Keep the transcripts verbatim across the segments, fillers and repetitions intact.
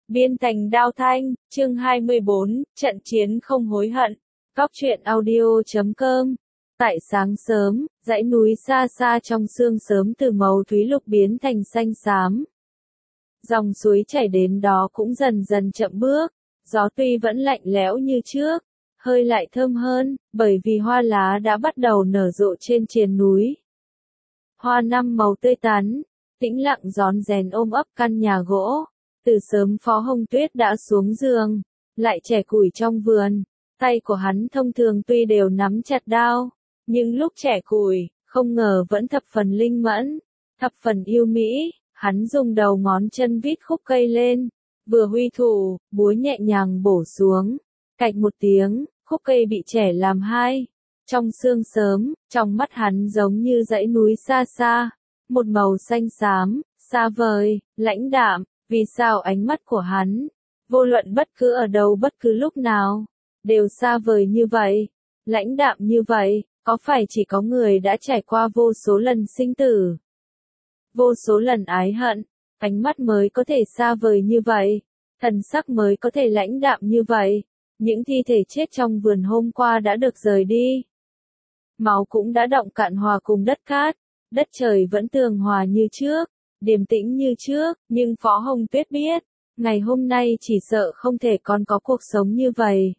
Biên thành Đao Thanh, chương hai mươi bốn, trận chiến không hối hận. Cóc truyện audio chấm com. Tại sáng sớm, dãy núi xa xa trong sương sớm từ màu thúy lục biến thành xanh xám. Dòng suối chảy đến đó cũng dần dần chậm bước, gió tuy vẫn lạnh lẽo như trước, hơi lại thơm hơn, bởi vì hoa lá đã bắt đầu nở rộ trên triền núi. Hoa năm màu tươi tắn, tĩnh lặng rón rén ôm ấp căn nhà gỗ. Từ sớm Phó Hồng Tuyết đã xuống giường, lại chẻ củi trong vườn, tay của hắn thông thường tuy đều nắm chặt đao, nhưng lúc chẻ củi, không ngờ vẫn thập phần linh mẫn, thập phần yêu mỹ, hắn dùng đầu ngón chân vít khúc cây lên, vừa huy thủ, búa nhẹ nhàng bổ xuống, cạch một tiếng, khúc cây bị chẻ làm hai. Trong sương sớm, trong mắt hắn giống như dãy núi xa xa, một màu xanh xám, xa vời, lãnh đạm. Vì sao ánh mắt của hắn, vô luận bất cứ ở đâu bất cứ lúc nào, đều xa vời như vậy, lãnh đạm như vậy, có phải chỉ có người đã trải qua vô số lần sinh tử, vô số lần ái hận, ánh mắt mới có thể xa vời như vậy, thần sắc mới có thể lãnh đạm như vậy, những thi thể chết trong vườn hôm qua đã được rời đi. Máu cũng đã đọng cạn hòa cùng đất cát, đất trời vẫn tường hòa như trước. Điềm tĩnh như trước, nhưng Phó Hồng Tuyết biết, ngày hôm nay chỉ sợ không thể còn có cuộc sống như vậy.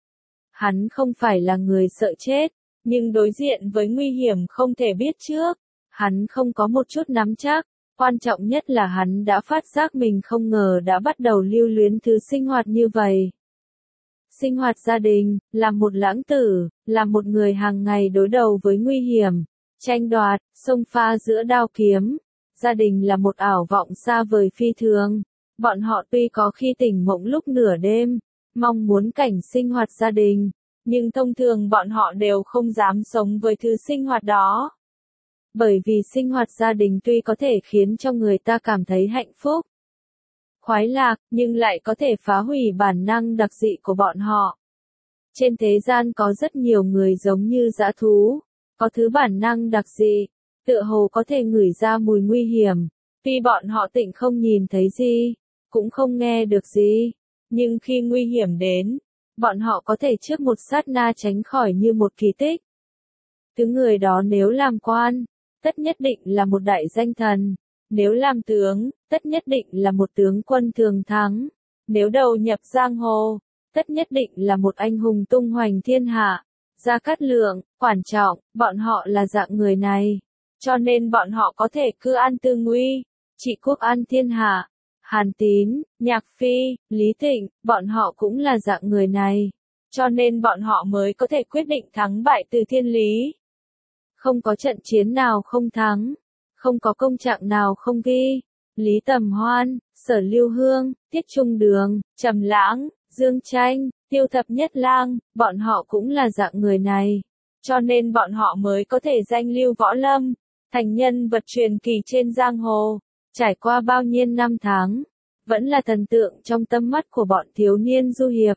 Hắn không phải là người sợ chết, nhưng đối diện với nguy hiểm không thể biết trước, hắn không có một chút nắm chắc, quan trọng nhất là hắn đã phát giác mình không ngờ đã bắt đầu lưu luyến thứ sinh hoạt như vậy. Sinh hoạt gia đình, là một lãng tử, là một người hàng ngày đối đầu với nguy hiểm, tranh đoạt, xông pha giữa đao kiếm. Gia đình là một ảo vọng xa vời phi thường, bọn họ tuy có khi tỉnh mộng lúc nửa đêm, mong muốn cảnh sinh hoạt gia đình, nhưng thông thường bọn họ đều không dám sống với thứ sinh hoạt đó. Bởi vì sinh hoạt gia đình tuy có thể khiến cho người ta cảm thấy hạnh phúc, khoái lạc, nhưng lại có thể phá hủy bản năng đặc dị của bọn họ. Trên thế gian có rất nhiều người giống như dã thú, có thứ bản năng đặc dị. Tựa hồ có thể ngửi ra mùi nguy hiểm, tuy bọn họ tịnh không nhìn thấy gì, cũng không nghe được gì, nhưng khi nguy hiểm đến, bọn họ có thể trước một sát na tránh khỏi như một kỳ tích. Thứ người đó nếu làm quan, tất nhất định là một đại danh thần, nếu làm tướng, tất nhất định là một tướng quân thường thắng, nếu đầu nhập giang hồ, tất nhất định là một anh hùng tung hoành thiên hạ. Gia Cát Lượng, Quản Trọng, bọn họ là dạng người này. Cho nên bọn họ có thể cư an tư nguy, trị quốc an thiên hạ. Hàn Tín, Nhạc Phi, Lý Thịnh, bọn họ cũng là dạng người này. Cho nên bọn họ mới có thể quyết định thắng bại từ thiên lý. Không có trận chiến nào không thắng, không có công trạng nào không ghi. Lý Tầm Hoan, Sở Lưu Hương, Tiết Trung Đường, Trầm Lãng, Dương Tranh, Tiêu Thập Nhất Lang, bọn họ cũng là dạng người này. Cho nên bọn họ mới có thể danh lưu võ lâm, thành nhân vật truyền kỳ trên giang hồ, trải qua bao nhiêu năm tháng, vẫn là thần tượng trong tâm mắt của bọn thiếu niên du hiệp.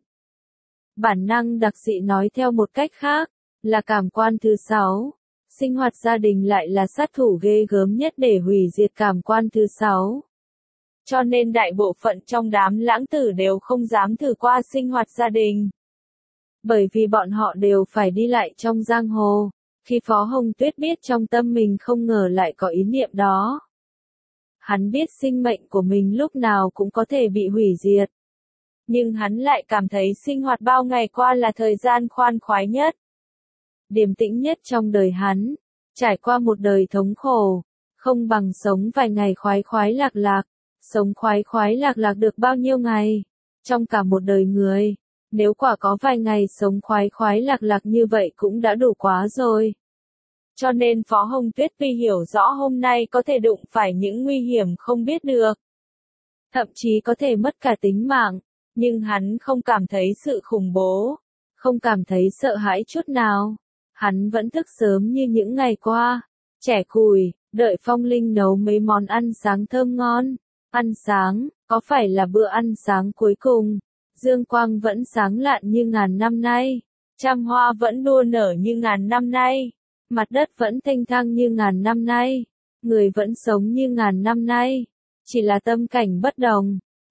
Bản năng đặc dị nói theo một cách khác, là cảm quan thứ sáu, sinh hoạt gia đình lại là sát thủ ghê gớm nhất để hủy diệt cảm quan thứ sáu. Cho nên đại bộ phận trong đám lãng tử đều không dám thử qua sinh hoạt gia đình. Bởi vì bọn họ đều phải đi lại trong giang hồ. Khi Phó Hồng Tuyết biết trong tâm mình không ngờ lại có ý niệm đó. Hắn biết sinh mệnh của mình lúc nào cũng có thể bị hủy diệt. Nhưng hắn lại cảm thấy sinh hoạt bao ngày qua là thời gian khoan khoái nhất. Điềm tĩnh nhất trong đời hắn. Trải qua một đời thống khổ. Không bằng sống vài ngày khoái khoái lạc lạc. Sống khoái khoái lạc lạc được bao nhiêu ngày. Trong cả một đời người. Nếu quả có vài ngày sống khoái khoái lạc lạc như vậy cũng đã đủ quá rồi. Cho nên Phó Hồng Tuyết tuy hiểu rõ hôm nay có thể đụng phải những nguy hiểm không biết được. Thậm chí có thể mất cả tính mạng, nhưng hắn không cảm thấy sự khủng bố, không cảm thấy sợ hãi chút nào. Hắn vẫn thức sớm như những ngày qua, chẻ củi, đợi Phong Linh nấu mấy món ăn sáng thơm ngon. Ăn sáng, có phải là bữa ăn sáng cuối cùng? Dương quang vẫn sáng lạn như ngàn năm nay, trăm hoa vẫn đua nở như ngàn năm nay, mặt đất vẫn thanh thang như ngàn năm nay, người vẫn sống như ngàn năm nay, chỉ là tâm cảnh bất đồng.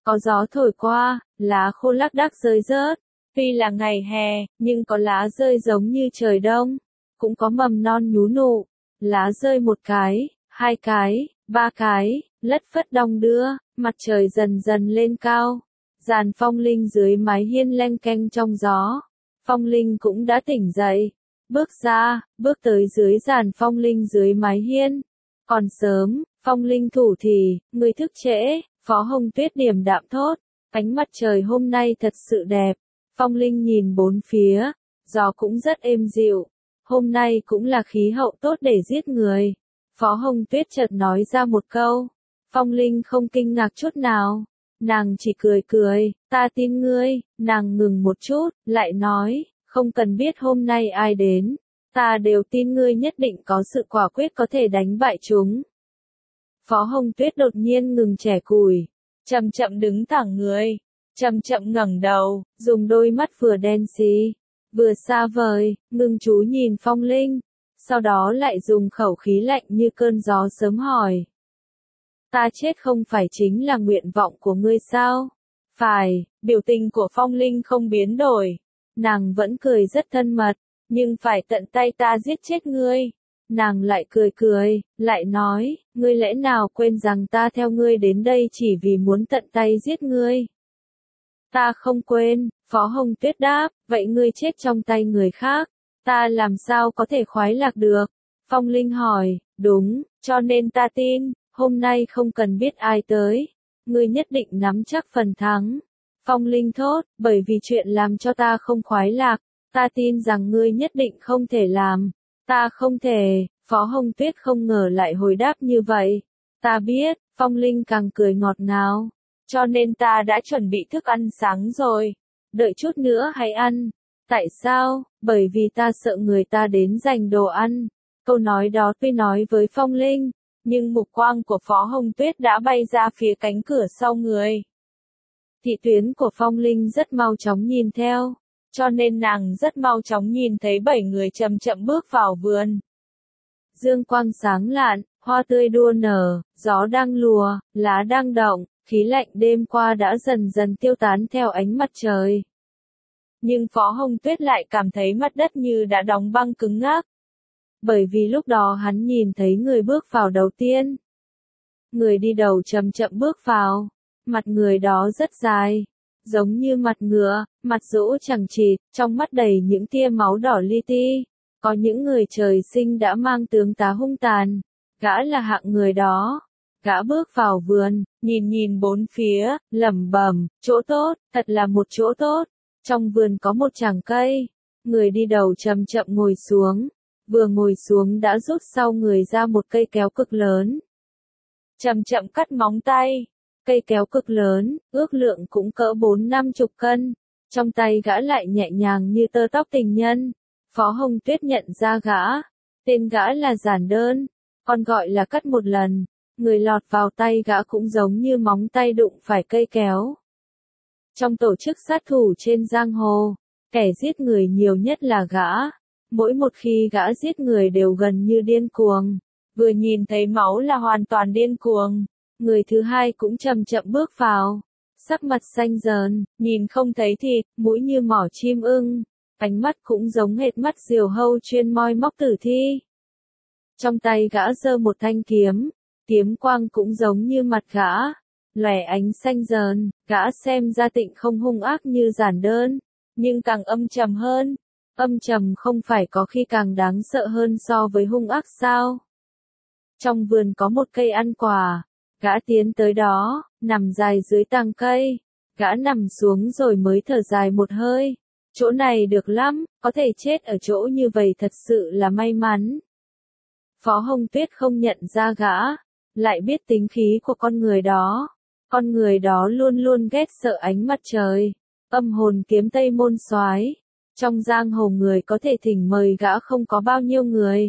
Có gió thổi qua, lá khô lác đác rơi rớt. Tuy là ngày hè, nhưng có lá rơi giống như trời đông. Cũng có mầm non nhú nụ. Lá rơi một cái, hai cái, ba cái, lất phất đong đưa, mặt trời dần dần lên cao. Giàn Phong Linh dưới mái hiên leng keng trong gió. Phong Linh cũng đã tỉnh dậy. Bước ra, bước tới dưới giàn Phong Linh dưới mái hiên. Còn sớm, Phong Linh thủ thì, người thức trễ, Phó Hồng Tuyết điềm đạm thốt. Ánh mặt trời hôm nay thật sự đẹp. Phong Linh nhìn bốn phía, gió cũng rất êm dịu. Hôm nay cũng là khí hậu tốt để giết người. Phó Hồng Tuyết chợt nói ra một câu. Phong Linh không kinh ngạc chút nào. Nàng chỉ cười cười, ta tin ngươi. Nàng ngừng một chút, lại nói, không cần biết hôm nay ai đến. Ta đều tin ngươi nhất định có sự quả quyết có thể đánh bại chúng. Phó Hồng Tuyết đột nhiên ngừng chẻ củi, chậm chậm đứng thẳng người, chậm chậm ngẩng đầu, dùng đôi mắt vừa đen xì, vừa xa vời, ngưng chú nhìn Phong Linh, sau đó lại dùng khẩu khí lạnh như cơn gió sớm hỏi. Ta chết không phải chính là nguyện vọng của ngươi sao? Phải, biểu tình của Phong Linh không biến đổi. Nàng vẫn cười rất thân mật, nhưng phải tận tay ta giết chết ngươi. Nàng lại cười cười, lại nói, ngươi lẽ nào quên rằng ta theo ngươi đến đây chỉ vì muốn tận tay giết ngươi? Ta không quên, Phó Hồng Tuyết đáp, vậy ngươi chết trong tay người khác, ta làm sao có thể khoái lạc được? Phong Linh hỏi, đúng, cho nên ta tin, hôm nay không cần biết ai tới, ngươi nhất định nắm chắc phần thắng. Phong Linh thốt, bởi vì chuyện làm cho ta không khoái lạc, ta tin rằng ngươi nhất định không thể làm. Ta không thể, Phó Hồng Tuyết không ngờ lại hồi đáp như vậy. Ta biết, Phong Linh càng cười ngọt ngào. Cho nên ta đã chuẩn bị thức ăn sáng rồi. Đợi chút nữa hãy ăn. Tại sao? Bởi vì ta sợ người ta đến giành đồ ăn. Câu nói đó tuy nói với Phong Linh, nhưng mục quang của Phó Hồng Tuyết đã bay ra phía cánh cửa sau người. Thị tuyến của Phong Linh rất mau chóng nhìn theo, cho nên nàng rất mau chóng nhìn thấy bảy người chậm chậm bước vào vườn. Dương quang sáng lạn, hoa tươi đua nở, gió đang lùa, lá đang động, khí lạnh đêm qua đã dần dần tiêu tán theo ánh mặt trời. Nhưng Phó Hồng Tuyết lại cảm thấy mặt đất như đã đóng băng cứng ngắc. Bởi vì lúc đó hắn nhìn thấy người bước vào đầu tiên. Người đi đầu chậm chậm bước vào. Mặt người đó rất dài, giống như mặt ngựa, mặt rũ chằng chịt, trong mắt đầy những tia máu đỏ li ti. Có những người trời sinh đã mang tướng tá hung tàn. Gã là hạng người đó. Gã bước vào vườn, nhìn nhìn bốn phía, lẩm bẩm, chỗ tốt, thật là một chỗ tốt. Trong vườn có một chàng cây. Người đi đầu chậm chậm ngồi xuống. Vừa ngồi xuống đã rút sau người ra một cây kéo cực lớn. Chậm chậm cắt móng tay. Cây kéo cực lớn, ước lượng cũng cỡ bốn năm chục cân. Trong tay gã lại nhẹ nhàng như tơ tóc tình nhân. Phó Hồng Tuyết nhận ra gã. Tên gã là Giản Đơn. Còn gọi là cắt một lần. Người lọt vào tay gã cũng giống như móng tay đụng phải cây kéo. Trong tổ chức sát thủ trên giang hồ, kẻ giết người nhiều nhất là gã. Mỗi một khi gã giết người đều gần như điên cuồng. Vừa nhìn thấy máu là hoàn toàn điên cuồng. Người thứ hai cũng chậm chậm bước vào. Sắc mặt xanh dờn, nhìn không thấy thịt, mũi như mỏ chim ưng. Ánh mắt cũng giống hệt mắt diều hâu chuyên moi móc tử thi. Trong tay gã giơ một thanh kiếm. Kiếm quang cũng giống như mặt gã. Lòe ánh xanh dờn, gã xem ra tịnh không hung ác như Giản Đơn. Nhưng càng âm trầm hơn. Âm trầm không phải có khi càng đáng sợ hơn so với hung ác sao? Trong vườn có một cây ăn quả. Gã tiến tới đó, nằm dài dưới tàng cây. Gã nằm xuống rồi mới thở dài một hơi. Chỗ này được lắm, có thể chết ở chỗ như vậy thật sự là may mắn. Phó Hồng Tuyết không nhận ra gã, lại biết tính khí của con người đó. Con người đó luôn luôn ghét sợ ánh mặt trời. Âm hồn kiếm Tây Môn Soái. Trong giang hồ người có thể thỉnh mời gã không có bao nhiêu người.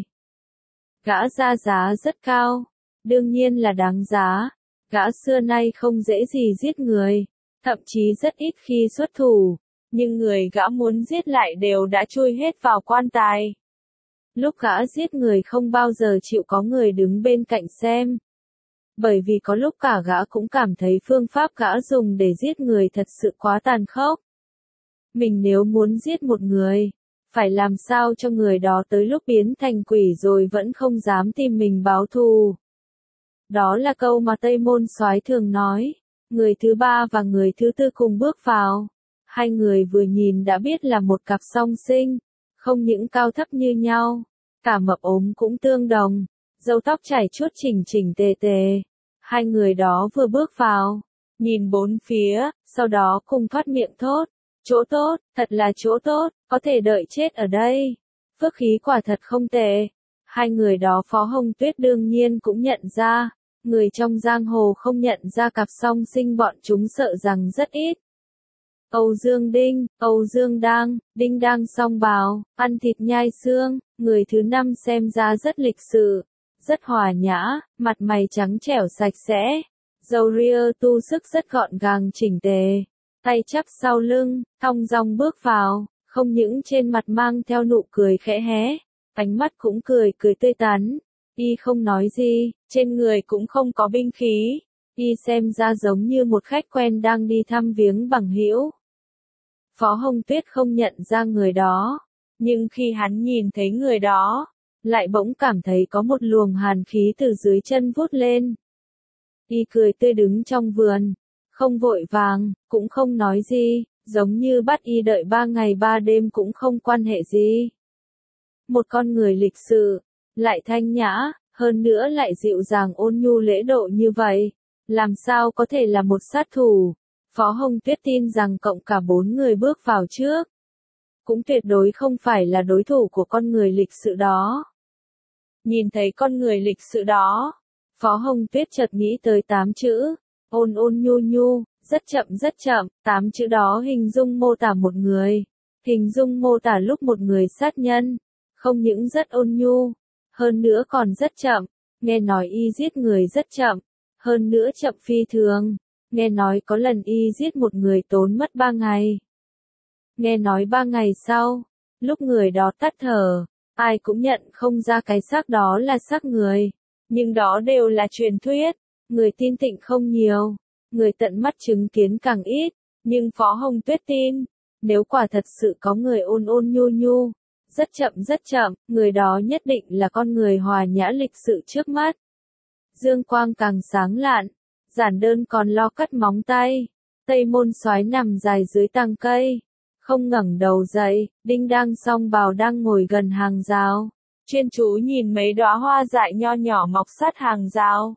Gã ra giá rất cao. Đương nhiên là đáng giá. Gã xưa nay không dễ gì giết người. Thậm chí rất ít khi xuất thủ. Nhưng người gã muốn giết lại đều đã chui hết vào quan tài. Lúc gã giết người không bao giờ chịu có người đứng bên cạnh xem. Bởi vì có lúc cả gã cũng cảm thấy phương pháp gã dùng để giết người thật sự quá tàn khốc. Mình nếu muốn giết một người, phải làm sao cho người đó tới lúc biến thành quỷ rồi vẫn không dám tìm mình báo thù. Đó là câu mà Tây Môn Soái thường nói. Người thứ ba và người thứ tư cùng bước vào. Hai người vừa nhìn đã biết là một cặp song sinh, không những cao thấp như nhau, cả mập ốm cũng tương đồng, râu tóc chải chuốt chỉnh chỉnh tề tề. Hai người đó vừa bước vào, nhìn bốn phía, sau đó cùng thoát miệng thốt. Chỗ tốt, thật là chỗ tốt, có thể đợi chết ở đây. Phước khí quả thật không tệ. Hai người đó Phó Hồng Tuyết đương nhiên cũng nhận ra. Người trong giang hồ không nhận ra cặp song sinh bọn chúng sợ rằng rất ít. Âu Dương Đinh, Âu Dương Đang, Đinh Đang song bào, ăn thịt nhai xương, người thứ năm xem ra rất lịch sự, rất hòa nhã, mặt mày trắng trẻo sạch sẽ, râu ria tu sức rất gọn gàng chỉnh tề, tay chắp sau lưng, thong dong bước vào, không những trên mặt mang theo nụ cười khẽ hé, ánh mắt cũng cười cười tươi tắn. Y không nói gì, trên người cũng không có binh khí, y xem ra giống như một khách quen đang đi thăm viếng bằng hữu. Phó Hồng Tuyết không nhận ra người đó, nhưng khi hắn nhìn thấy người đó, lại bỗng cảm thấy có một luồng hàn khí từ dưới chân vút lên. Y cười tươi đứng trong vườn, không vội vàng, cũng không nói gì, giống như bắt y đợi ba ngày ba đêm cũng không quan hệ gì. Một con người lịch sự, lại thanh nhã, hơn nữa lại dịu dàng ôn nhu lễ độ như vậy, làm sao có thể là một sát thủ. Phó Hồng Tuyết tin rằng cộng cả bốn người bước vào trước, cũng tuyệt đối không phải là đối thủ của con người lịch sự đó. Nhìn thấy con người lịch sự đó, Phó Hồng Tuyết chợt nghĩ tới tám chữ, ôn ôn nhu nhu, rất chậm rất chậm, tám chữ đó hình dung mô tả một người, hình dung mô tả lúc một người sát nhân, không những rất ôn nhu, hơn nữa còn rất chậm, nghe nói y giết người rất chậm, hơn nữa chậm phi thường, nghe nói có lần y giết một người tốn mất ba ngày. Nghe nói ba ngày sau, lúc người đó tắt thở, ai cũng nhận không ra cái xác đó là xác người, nhưng đó đều là truyền thuyết, người tin tịnh không nhiều, người tận mắt chứng kiến càng ít, nhưng Phó Hồng Tuyết tin, nếu quả thật sự có người ôn ôn nhu nhu, rất chậm rất chậm, người đó nhất định là con người hòa nhã lịch sự trước mắt. Dương quang càng sáng lạn, giản đơn còn lo cắt móng tay, Tây Môn Soái nằm dài dưới tàng cây, không ngẩng đầu dậy, Đinh Đang song bào đang ngồi gần hàng rào, chuyên chú nhìn mấy đóa hoa dại nho nhỏ mọc sát hàng rào.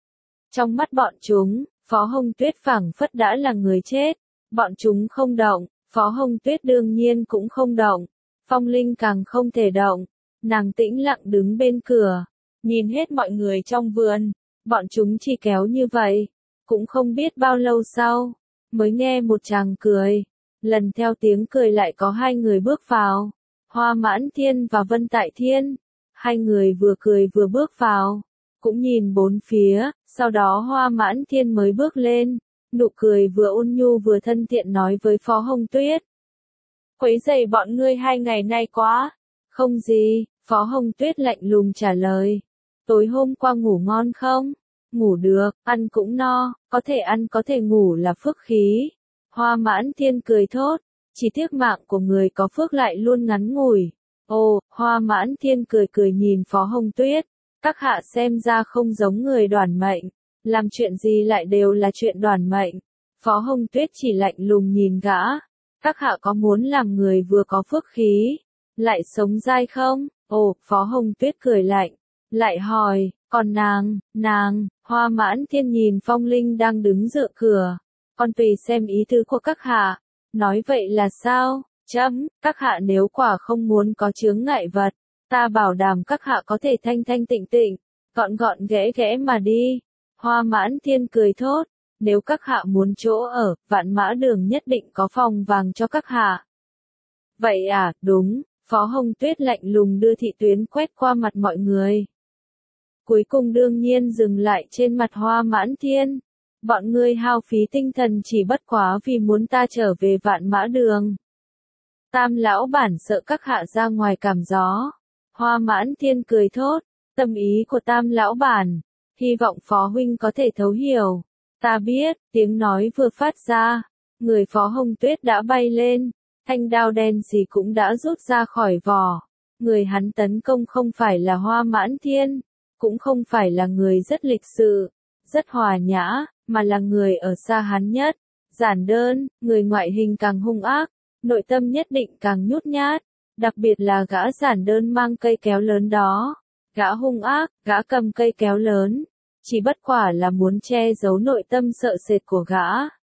Trong mắt bọn chúng, Phó Hồng Tuyết phảng phất đã là người chết, bọn chúng không động, Phó Hồng Tuyết đương nhiên cũng không động. Phong Linh càng không thể động, nàng tĩnh lặng đứng bên cửa, nhìn hết mọi người trong vườn, bọn chúng chỉ kéo như vậy, cũng không biết bao lâu sau, mới nghe một chàng cười, lần theo tiếng cười lại có hai người bước vào, Hoa Mãn Thiên và Vân Tại Thiên, hai người vừa cười vừa bước vào, cũng nhìn bốn phía, sau đó Hoa Mãn Thiên mới bước lên, nụ cười vừa ôn nhu vừa thân thiện nói với Phó Hồng Tuyết. Quấy rầy bọn ngươi hai ngày nay quá. Không gì, Phó Hồng Tuyết lạnh lùng trả lời. Tối hôm qua ngủ ngon không? Ngủ được, ăn cũng no, có thể ăn có thể ngủ là phước khí. Hoa Mãn Thiên cười thốt, chỉ tiếc mạng của người có phước lại luôn ngắn ngủi. Ồ, Hoa Mãn Thiên cười cười nhìn Phó Hồng Tuyết, các hạ xem ra không giống người đoản mệnh, làm chuyện gì lại đều là chuyện đoản mệnh. Phó Hồng Tuyết chỉ lạnh lùng nhìn gã. Các hạ có muốn làm người vừa có phước khí, lại sống dai không? Ồ, Phó Hồng Tuyết cười lạnh, lại hỏi, còn nàng, nàng, Hoa Mãn Thiên nhìn Phong Linh đang đứng dựa cửa, con tùy xem ý tứ của các hạ, nói vậy là sao? Chấm, các hạ nếu quả không muốn có chướng ngại vật, ta bảo đảm các hạ có thể thanh thanh tịnh tịnh, gọn gọn ghẽ ghẽ mà đi. Hoa Mãn Thiên cười thốt. Nếu các hạ muốn chỗ ở, Vạn Mã Đường nhất định có phòng vàng cho các hạ. Vậy à, đúng, Phó Hồng Tuyết lạnh lùng đưa thị tuyến quét qua mặt mọi người. Cuối cùng đương nhiên dừng lại trên mặt Hoa Mãn Thiên. Bọn ngươi hao phí tinh thần chỉ bất quá vì muốn ta trở về Vạn Mã Đường. Tam lão bản sợ các hạ ra ngoài cảm gió. Hoa Mãn Thiên cười thốt, tâm ý của Tam lão bản. Hy vọng Phó huynh có thể thấu hiểu. Ta biết, tiếng nói vừa phát ra, người Phó Hồng Tuyết đã bay lên, thanh đao đen xì cũng đã rút ra khỏi vỏ. Người hắn tấn công không phải là Hoa Mãn Thiên, cũng không phải là người rất lịch sự, rất hòa nhã, mà là người ở xa hắn nhất. Giản Đơn, người ngoại hình càng hung ác, nội tâm nhất định càng nhút nhát, đặc biệt là gã Giản Đơn mang cây kéo lớn đó. Gã hung ác, gã cầm cây kéo lớn, chỉ bất quả là muốn che giấu nội tâm sợ sệt của gã.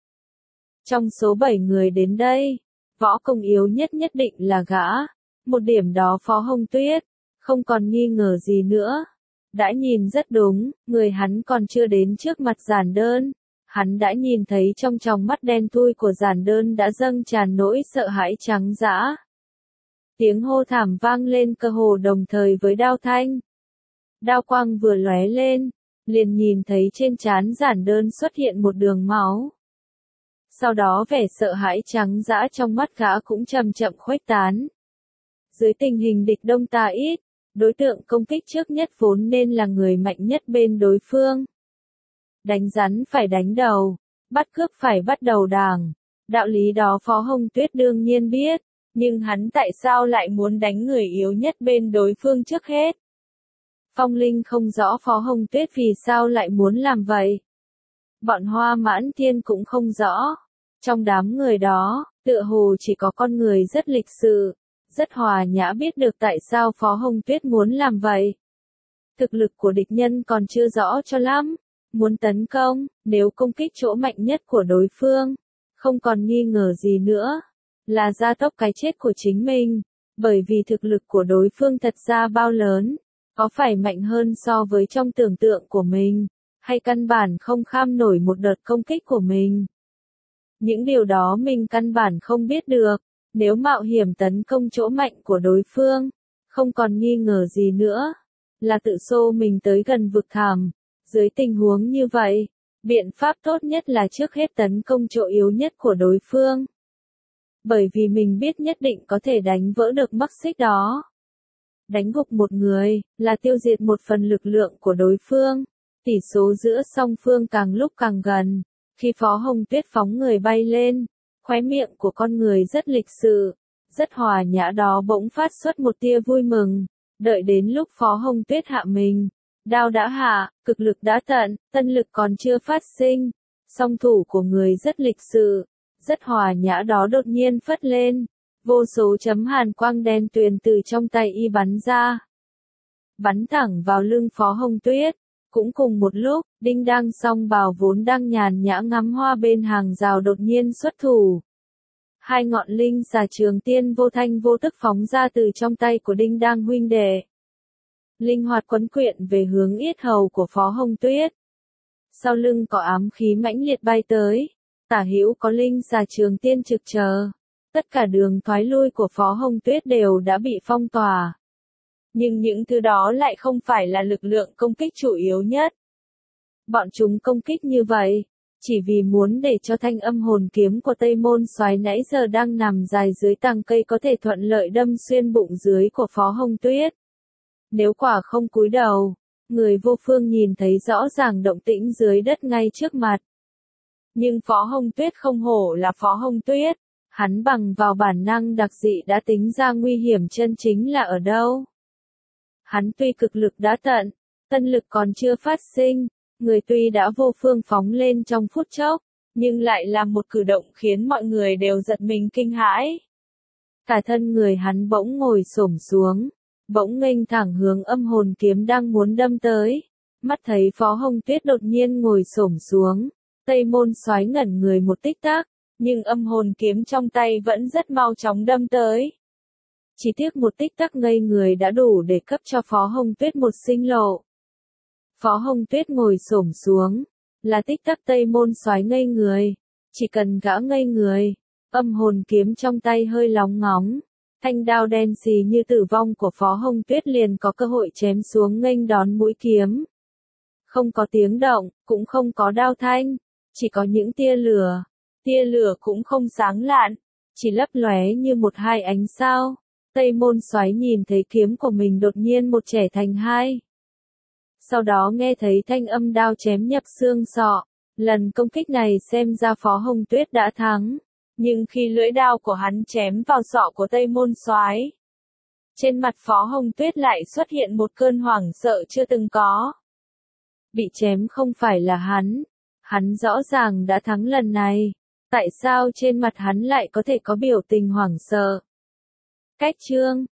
Trong số bảy người đến đây, võ công yếu nhất nhất định là gã. Một điểm đó Phó Hồng Tuyết không còn nghi ngờ gì nữa. Đã nhìn rất đúng, người hắn còn chưa đến trước mặt Giản Đơn. Hắn đã nhìn thấy trong tròng mắt đen thui của Giản Đơn đã dâng tràn nỗi sợ hãi trắng dã. Tiếng hô thảm vang lên cơ hồ đồng thời với đao thanh. Đao quang vừa lóe lên, liền nhìn thấy trên trán Giản Đơn xuất hiện một đường máu. Sau đó vẻ sợ hãi trắng dã trong mắt gã cũng chậm chậm khuếch tán. Dưới tình hình địch đông ta ít, đối tượng công kích trước nhất vốn nên là người mạnh nhất bên đối phương. Đánh rắn phải đánh đầu, bắt cướp phải bắt đầu đàng. Đạo lý đó Phó Hồng Tuyết đương nhiên biết, nhưng hắn tại sao lại muốn đánh người yếu nhất bên đối phương trước hết? Phong Linh không rõ Phó Hồng Tuyết vì sao lại muốn làm vậy. Bọn Hoa Mãn Thiên cũng không rõ. Trong đám người đó, tựa hồ chỉ có con người rất lịch sự, rất hòa nhã biết được tại sao Phó Hồng Tuyết muốn làm vậy. Thực lực của địch nhân còn chưa rõ cho lắm. Muốn tấn công, nếu công kích chỗ mạnh nhất của đối phương, không còn nghi ngờ gì nữa, là gia tốc cái chết của chính mình, bởi vì thực lực của đối phương thật ra bao lớn, có phải mạnh hơn so với trong tưởng tượng của mình, hay căn bản không kham nổi một đợt công kích của mình. Những điều đó mình căn bản không biết được, nếu mạo hiểm tấn công chỗ mạnh của đối phương, không còn nghi ngờ gì nữa, là tự xô mình tới gần vực thẳm. Dưới tình huống như vậy, biện pháp tốt nhất là trước hết tấn công chỗ yếu nhất của đối phương. Bởi vì mình biết nhất định có thể đánh vỡ được mắc xích đó. Đánh gục một người, là tiêu diệt một phần lực lượng của đối phương. Tỷ số giữa song phương càng lúc càng gần. Khi Phó Hồng Tuyết phóng người bay lên, khóe miệng của con người rất lịch sự, rất hòa nhã đó bỗng phát xuất một tia vui mừng. Đợi đến lúc Phó Hồng Tuyết hạ mình. Đao đã hạ, cực lực đã tận, tân lực còn chưa phát sinh. Song thủ của người rất lịch sự, rất hòa nhã đó đột nhiên phất lên. Vô số chấm hàn quang đen tuyền từ trong tay y bắn ra. Bắn thẳng vào lưng Phó Hồng Tuyết. Cũng cùng một lúc, Đinh Đang song bào vốn đang nhàn nhã ngắm hoa bên hàng rào đột nhiên xuất thủ. Hai ngọn linh xà trường tiên vô thanh vô tức phóng ra từ trong tay của Đinh Đang huynh đệ. Linh hoạt quấn quyện về hướng yết hầu của Phó Hồng Tuyết. Sau lưng có ám khí mãnh liệt bay tới, tả hữu có linh xà trường tiên trực chờ. Tất cả đường thoái lui của Phó Hồng Tuyết đều đã bị phong tỏa. Nhưng những thứ đó lại không phải là lực lượng công kích chủ yếu nhất. Bọn chúng công kích như vậy, chỉ vì muốn để cho thanh âm hồn kiếm của Tây Môn Soái nãy giờ đang nằm dài dưới tàng cây có thể thuận lợi đâm xuyên bụng dưới của Phó Hồng Tuyết. Nếu quả không cúi đầu, người vô phương nhìn thấy rõ ràng động tĩnh dưới đất ngay trước mặt. Nhưng Phó Hồng Tuyết không hổ là Phó Hồng Tuyết, hắn bằng vào bản năng đặc dị đã tính ra nguy hiểm chân chính là ở đâu. Hắn tuy cực lực đã tận, tân lực còn chưa phát sinh, người tuy đã vô phương phóng lên trong phút chốc, nhưng lại làm một cử động khiến mọi người đều giật mình kinh hãi. Cả thân người hắn bỗng ngồi xổm xuống, bỗng nghênh thẳng hướng âm hồn kiếm đang muốn đâm tới. Mắt thấy Phó Hồng Tuyết đột nhiên ngồi xổm xuống, Tây Môn Soái ngẩn người một tích tắc, nhưng âm hồn kiếm trong tay vẫn rất mau chóng đâm tới. Chỉ tiếc một tích tắc ngây người đã đủ để cấp cho Phó Hồng Tuyết một sinh lộ. Phó Hồng Tuyết ngồi xổm xuống, là tích tắc Tây Môn Soái ngây người, chỉ cần gã ngây người, âm hồn kiếm trong tay hơi lóng ngóng, thanh đao đen xì như tử vong của Phó Hồng Tuyết liền có cơ hội chém xuống nghênh đón mũi kiếm. Không có tiếng động, cũng không có đao thanh, chỉ có những tia lửa, tia lửa cũng không sáng lạn, chỉ lấp lóe như một hai ánh sao. Tây Môn Soái nhìn thấy kiếm của mình đột nhiên một chẻ thành hai. sau đó nghe thấy thanh âm đao chém nhập xương sọ. Lần công kích này xem ra Phó Hồng Tuyết đã thắng, nhưng khi lưỡi đao của hắn chém vào sọ của Tây Môn Soái, trên mặt Phó Hồng Tuyết lại xuất hiện một cơn hoảng sợ chưa từng có. Bị chém không phải là hắn, hắn rõ ràng đã thắng lần này, tại sao trên mặt hắn lại có thể có biểu tình hoảng sợ? Cách chương